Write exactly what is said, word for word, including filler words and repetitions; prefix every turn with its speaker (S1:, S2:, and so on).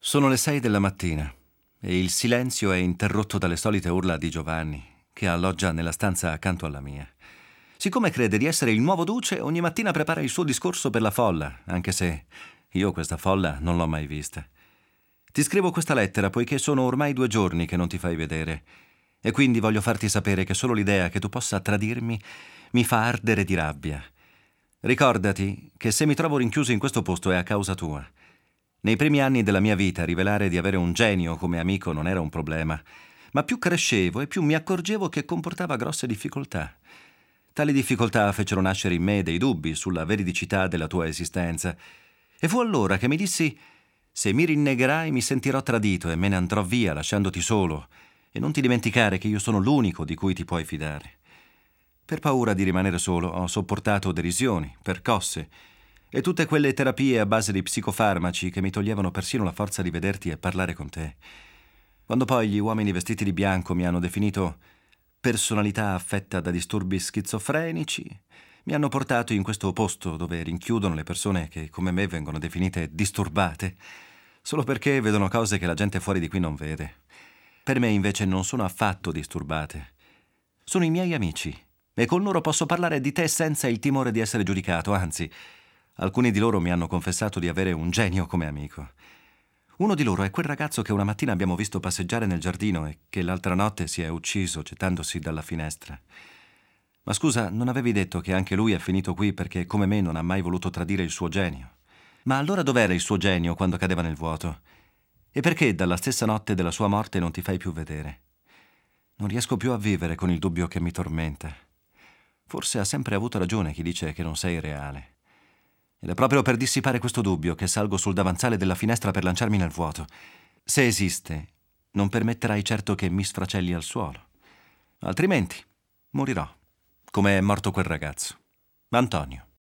S1: Sono le sei della mattina e il silenzio è interrotto dalle solite urla di Giovanni, che alloggia nella stanza accanto alla mia. Siccome crede di essere il nuovo duce, ogni mattina prepara il suo discorso per la folla, anche se io questa folla non l'ho mai vista. Ti scrivo questa lettera poiché sono ormai due giorni che non ti fai vedere e quindi voglio farti sapere che solo l'idea che tu possa tradirmi mi fa ardere di rabbia. Ricordati che se mi trovo rinchiuso in questo posto è a causa tua. Nei primi anni della mia vita rivelare di avere un genio come amico non era un problema, ma più crescevo e più mi accorgevo che comportava grosse difficoltà. Tali difficoltà fecero nascere in me dei dubbi sulla veridicità della tua esistenza e fu allora che mi dissi: se mi rinnegherai mi sentirò tradito e me ne andrò via lasciandoti solo, e non ti dimenticare che io sono l'unico di cui ti puoi fidare. Per paura di rimanere solo ho sopportato derisioni, percosse e tutte quelle terapie a base di psicofarmaci che mi toglievano persino la forza di vederti e parlare con te. Quando poi gli uomini vestiti di bianco mi hanno definito personalità affetta da disturbi schizofrenici, mi hanno portato in questo posto dove rinchiudono le persone che, come me, vengono definite disturbate, solo perché vedono cose che la gente fuori di qui non vede. Per me, invece, non sono affatto disturbate. Sono i miei amici e con loro posso parlare di te senza il timore di essere giudicato, anzi, alcuni di loro mi hanno confessato di avere un genio come amico. Uno di loro è quel ragazzo che una mattina abbiamo visto passeggiare nel giardino e che l'altra notte si è ucciso gettandosi dalla finestra. Ma scusa, non avevi detto che anche lui è finito qui perché, come me, non ha mai voluto tradire il suo genio? Ma allora dov'era il suo genio quando cadeva nel vuoto? E perché dalla stessa notte della sua morte non ti fai più vedere? Non riesco più a vivere con il dubbio che mi tormenta. Forse ha sempre avuto ragione chi dice che non sei reale. Ed è proprio per dissipare questo dubbio che salgo sul davanzale della finestra per lanciarmi nel vuoto. Se esiste, non permetterai certo che mi sfracelli al suolo. Altrimenti morirò, come è morto quel ragazzo. Antonio.